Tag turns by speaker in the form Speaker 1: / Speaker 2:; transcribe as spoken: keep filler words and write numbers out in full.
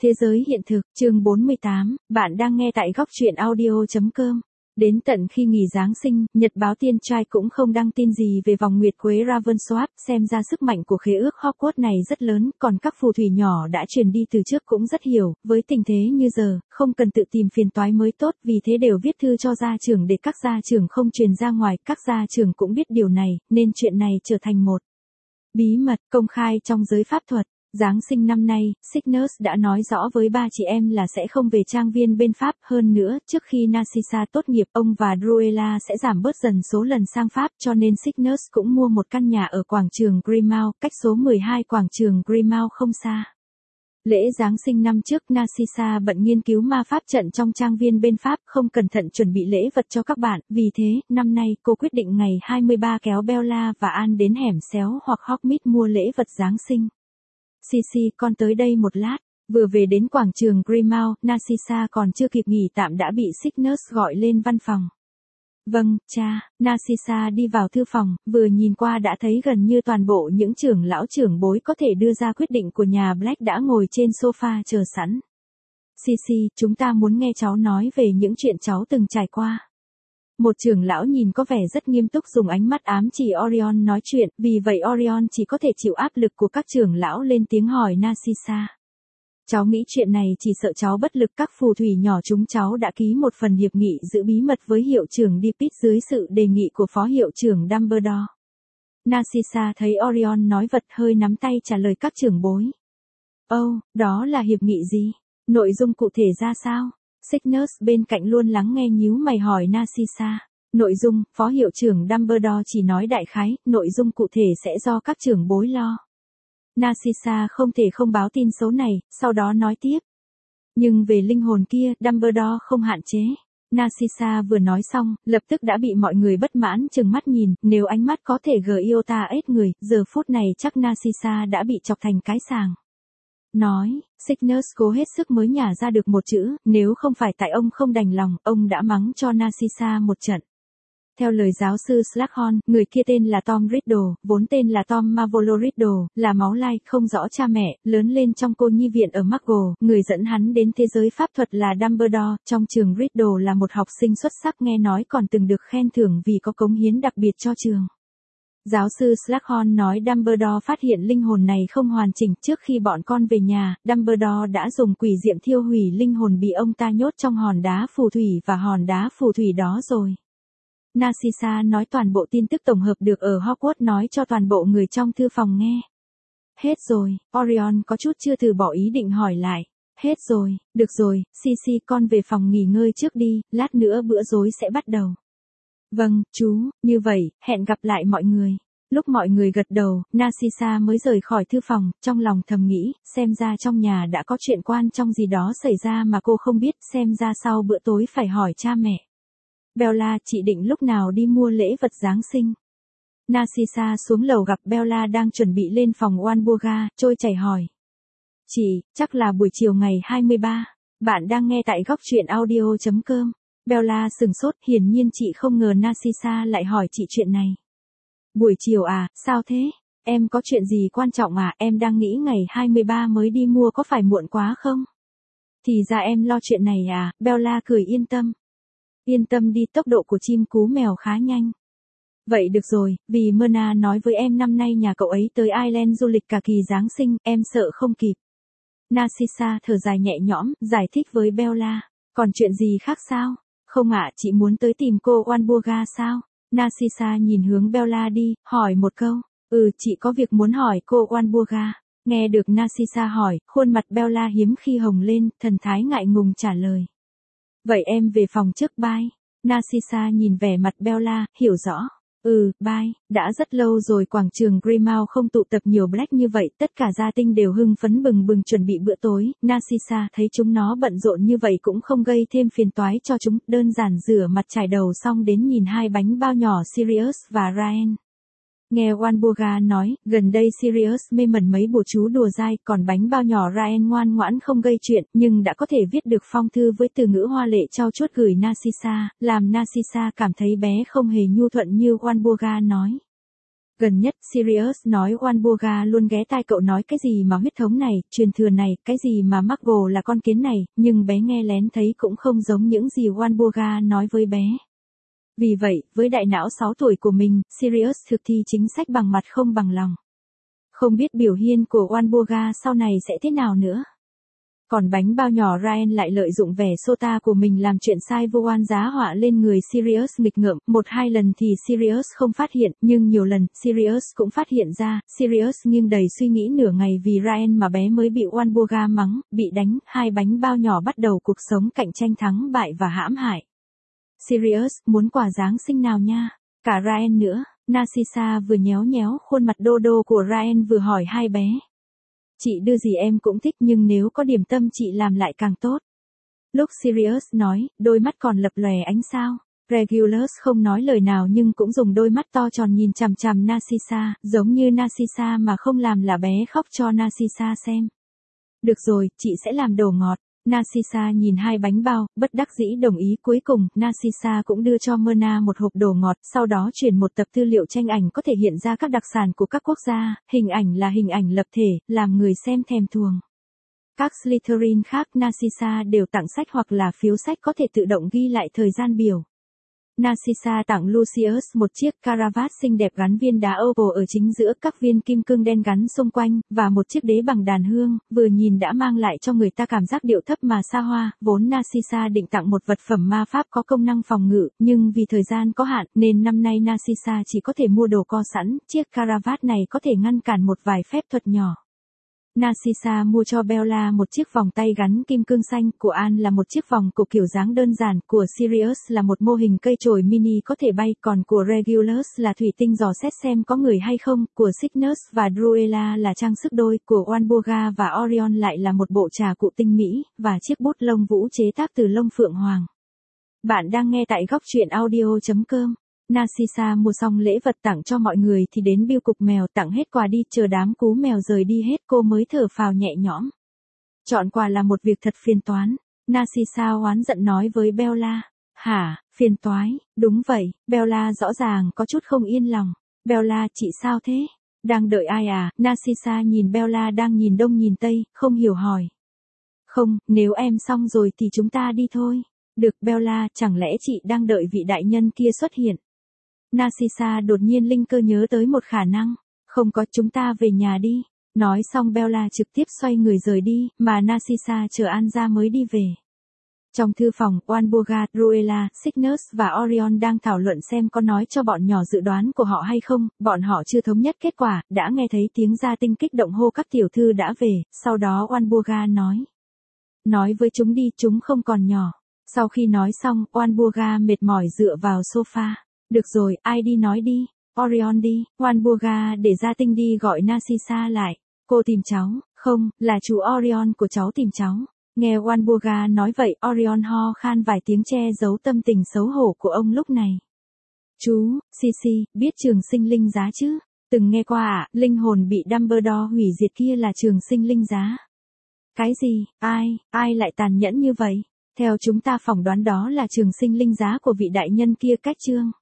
Speaker 1: Thế giới hiện thực, chương bốn mươi tám, bạn đang nghe tại góc truyện audio chấm com. Đến tận khi nghỉ Giáng sinh, Nhật báo Tiên Trai cũng không đăng tin gì về vòng nguyệt quế Ravensworth, xem ra sức mạnh của khế ước Hogwarts này rất lớn, còn các phù thủy nhỏ đã truyền đi từ trước cũng rất hiểu, với tình thế như giờ, không cần tự tìm phiền toái mới tốt, vì thế đều viết thư cho gia trưởng để các gia trưởng không truyền ra ngoài, các gia trưởng cũng biết điều này, nên chuyện này trở thành một bí mật công khai trong giới pháp thuật. Giáng sinh năm nay, Cygnus đã nói rõ với ba chị em là sẽ không về trang viên bên Pháp, hơn nữa, trước khi Narcissa tốt nghiệp, ông và Druella sẽ giảm bớt dần số lần sang Pháp, cho nên Cygnus cũng mua một căn nhà ở quảng trường Grimmauld, cách số mười hai quảng trường Grimmauld không xa. Lễ Giáng sinh năm trước, Narcissa bận nghiên cứu ma pháp trận trong trang viên bên Pháp, không cẩn thận chuẩn bị lễ vật cho các bạn, vì thế, năm nay cô quyết định ngày hai mươi ba kéo Bella và Anne đến hẻm xéo hoặc Hogsmeade mua lễ vật Giáng sinh. Sisi, con tới đây một lát. Vừa về đến quảng trường Grimmauld, Narcissa còn chưa kịp nghỉ tạm đã bị Cygnus gọi lên văn phòng. Vâng, cha. Narcissa đi vào thư phòng, vừa nhìn qua đã thấy gần như toàn bộ những trưởng lão trưởng bối có thể đưa ra quyết định của nhà Black đã ngồi trên sofa chờ sẵn. Sisi, chúng ta muốn nghe cháu nói về những chuyện cháu từng trải qua. Một trưởng lão nhìn có vẻ rất nghiêm túc dùng ánh mắt ám chỉ Orion nói chuyện, vì vậy Orion chỉ có thể chịu áp lực của các trưởng lão lên tiếng hỏi Narcissa. Cháu nghĩ chuyện này chỉ sợ cháu bất lực, các phù thủy nhỏ chúng cháu đã ký một phần hiệp nghị giữ bí mật với hiệu trưởng Dipit dưới sự đề nghị của phó hiệu trưởng Dumbledore. Narcissa thấy Orion nói vật hơi nắm tay trả lời các trưởng bối. Ồ, oh, đó là hiệp nghị gì? Nội dung cụ thể ra sao? Cygnus bên cạnh luôn lắng nghe nhíu mày hỏi Narcissa. Nội dung, phó hiệu trưởng Dumbledore chỉ nói đại khái, nội dung cụ thể sẽ do các trưởng bối lo. Narcissa không thể không báo tin xấu này, sau đó nói tiếp. Nhưng về linh hồn kia, Dumbledore không hạn chế. Narcissa vừa nói xong, lập tức đã bị mọi người bất mãn chừng mắt nhìn, nếu ánh mắt có thể gờ iota ết người, giờ phút này chắc Narcissa đã bị chọc thành cái sàng. Nói, Cygnus cố hết sức mới nhả ra được một chữ, nếu không phải tại ông không đành lòng, ông đã mắng cho Narcissa một trận. Theo lời giáo sư Slughorn, người kia tên là Tom Riddle, vốn tên là Tom Marvolo Riddle, là máu lai, không rõ cha mẹ, lớn lên trong cô nhi viện ở Muggle, người dẫn hắn đến thế giới pháp thuật là Dumbledore, trong trường Riddle là một học sinh xuất sắc nghe nói còn từng được khen thưởng vì có cống hiến đặc biệt cho trường. Giáo sư Slughorn nói Dumbledore phát hiện linh hồn này không hoàn chỉnh, trước khi bọn con về nhà, Dumbledore đã dùng quỷ diệm thiêu hủy linh hồn bị ông ta nhốt trong hòn đá phù thủy và hòn đá phù thủy đó rồi. Narcissa nói toàn bộ tin tức tổng hợp được ở Hogwarts nói cho toàn bộ người trong thư phòng nghe. Hết rồi, Orion có chút chưa từ bỏ ý định hỏi lại. Hết rồi, được rồi, Sisi con về phòng nghỉ ngơi trước đi, lát nữa bữa tối sẽ bắt đầu. Vâng, chú, như vậy, hẹn gặp lại mọi người. Lúc mọi người gật đầu, Narcissa mới rời khỏi thư phòng, trong lòng thầm nghĩ, xem ra trong nhà đã có chuyện quan trọng gì đó xảy ra mà cô không biết, xem ra sau bữa tối phải hỏi cha mẹ. Bella, chị định lúc nào đi mua lễ vật Giáng sinh? Narcissa xuống lầu gặp Bella đang chuẩn bị lên phòng Walburga, trôi chảy hỏi. Chị, chắc là buổi chiều ngày hai mươi ba. Bạn đang nghe tại góc truyện audio chấm com. Bella sừng sốt, hiển nhiên chị không ngờ Narcissa lại hỏi chị chuyện này. Buổi chiều à, sao thế? Em có chuyện gì quan trọng à, em đang nghĩ ngày hai mươi ba mới đi mua có phải muộn quá không? Thì ra em lo chuyện này à, Bella cười yên tâm. Yên tâm đi, tốc độ của chim cú mèo khá nhanh. Vậy được rồi, vì Myrna nói với em năm nay nhà cậu ấy tới Ireland du lịch cả kỳ Giáng sinh, em sợ không kịp. Narcissa thở dài nhẹ nhõm, giải thích với Bella. Còn chuyện gì khác sao? Không ạ, chị muốn tới tìm cô Walburga sao? Narcissa nhìn hướng Bella đi, hỏi một câu. Ừ, chị có việc muốn hỏi cô Walburga. Nghe được Narcissa hỏi, khuôn mặt Bella hiếm khi hồng lên, thần thái ngại ngùng trả lời. Vậy em về phòng trước bye. Narcissa nhìn vẻ mặt Bella, hiểu rõ. Ừ, bye, đã rất lâu rồi quảng trường Grimmauld không tụ tập nhiều Black như vậy, tất cả gia tinh đều hưng phấn bừng bừng chuẩn bị bữa tối, Narcissa thấy chúng nó bận rộn như vậy cũng không gây thêm phiền toái cho chúng, đơn giản rửa mặt chải đầu xong đến nhìn hai bánh bao nhỏ Sirius và Ryan. Nghe Walburga nói, gần đây Sirius mê mẩn mấy bùa chú đùa dai, còn bánh bao nhỏ Ryan ngoan ngoãn không gây chuyện, nhưng đã có thể viết được phong thư với từ ngữ hoa lệ trau chuốt gửi Narcissa, làm Narcissa cảm thấy bé không hề nhu thuận như Walburga nói. Gần nhất, Sirius nói Walburga luôn ghé tai cậu nói cái gì mà huyết thống này, truyền thừa này, cái gì mà Marvel là con kiến này, nhưng bé nghe lén thấy cũng không giống những gì Walburga nói với bé. Vì vậy, với đại não sáu tuổi của mình, Sirius thực thi chính sách bằng mặt không bằng lòng. Không biết biểu hiện của Walburga sau này sẽ thế nào nữa. Còn bánh bao nhỏ Ryan lại lợi dụng vẻ sota của mình làm chuyện sai vô oan giá họa lên người Sirius nghịch ngợm, một hai lần thì Sirius không phát hiện, nhưng nhiều lần, Sirius cũng phát hiện ra, Sirius nghiêng đầy suy nghĩ nửa ngày vì Ryan mà bé mới bị Walburga mắng, bị đánh, hai bánh bao nhỏ bắt đầu cuộc sống cạnh tranh thắng bại và hãm hại. Sirius, muốn quà Giáng sinh nào nha? Cả Ryan nữa, Narcissa vừa nhéo nhéo khuôn mặt đô đô của Ryan vừa hỏi hai bé. Chị đưa gì em cũng thích nhưng nếu có điểm tâm chị làm lại càng tốt. Lúc Sirius nói, đôi mắt còn lập lòe ánh sao. Regulus không nói lời nào nhưng cũng dùng đôi mắt to tròn nhìn chằm chằm Narcissa, giống như Narcissa mà không làm là bé khóc cho Narcissa xem. Được rồi, chị sẽ làm đồ ngọt. Narcissa nhìn hai bánh bao, bất đắc dĩ đồng ý. Cuối cùng, Narcissa cũng đưa cho Myrna một hộp đồ ngọt, sau đó chuyển một tập tư liệu tranh ảnh có thể hiện ra các đặc sản của các quốc gia, hình ảnh là hình ảnh lập thể, làm người xem thèm thuồng. Các Slytherin khác Narcissa đều tặng sách hoặc là phiếu sách có thể tự động ghi lại thời gian biểu. Narcissa tặng Lucius một chiếc caravat xinh đẹp gắn viên đá opal ở chính giữa, các viên kim cương đen gắn xung quanh, và một chiếc đế bằng đàn hương, vừa nhìn đã mang lại cho người ta cảm giác điệu thấp mà xa hoa. Vốn Narcissa định tặng một vật phẩm ma pháp có công năng phòng ngự, nhưng vì thời gian có hạn, nên năm nay Narcissa chỉ có thể mua đồ co sẵn, chiếc caravat này có thể ngăn cản một vài phép thuật nhỏ. Narcissa mua cho Bella một chiếc vòng tay gắn kim cương xanh, của Anne là một chiếc vòng cổ kiểu dáng đơn giản, của Sirius là một mô hình cây chổi mini có thể bay, còn của Regulus là thủy tinh dò xét xem có người hay không, của Cygnus và Druella là trang sức đôi, của Walburga và Orion lại là một bộ trà cụ tinh mỹ, và chiếc bút lông vũ chế tác từ lông phượng hoàng. Bạn đang nghe tại góc truyện audio chấm com. Narcissa mua xong lễ vật tặng cho mọi người thì đến bưu cục mèo, tặng hết quà đi, chờ đám cú mèo rời đi hết cô mới thở phào nhẹ nhõm. Chọn quà là một việc thật phiền toán. Narcissa oán giận nói với Bella. Hả, phiền toái, đúng vậy, Bella rõ ràng có chút không yên lòng. Bella, chị sao thế? Đang đợi ai à? Narcissa nhìn Bella đang nhìn đông nhìn tây, không hiểu hỏi. Không, nếu em xong rồi thì chúng ta đi thôi. Được Bella, chẳng lẽ chị đang đợi vị đại nhân kia xuất hiện? Narcissa đột nhiên linh cơ nhớ tới một khả năng. Không có, chúng ta về nhà đi. Nói xong Bella trực tiếp xoay người rời đi, mà Narcissa chờ An ra mới đi về. Trong thư phòng, Walburga, Druella, Cygnus và Orion đang thảo luận xem có nói cho bọn nhỏ dự đoán của họ hay không, bọn họ chưa thống nhất kết quả, đã nghe thấy tiếng gia tinh kích động hô các tiểu thư đã về, sau đó Walburga nói. Nói với chúng đi, chúng không còn nhỏ. Sau khi nói xong, Walburga mệt mỏi dựa vào sofa. Được rồi, ai đi nói đi. Orion đi. Walburga để gia tinh đi gọi Narcissa lại. Cô tìm cháu. Không, là chú Orion của cháu tìm cháu. Nghe Walburga nói vậy, Orion ho khan vài tiếng che giấu tâm tình xấu hổ của ông lúc này. Chú, Sisi, biết trường sinh linh giá chứ? Từng nghe qua ạ, à, linh hồn bị Dumbledore hủy diệt kia là trường sinh linh giá. Cái gì, ai, ai lại tàn nhẫn như vậy? Theo chúng ta phỏng đoán đó là trường sinh linh giá của vị đại nhân kia cách chương.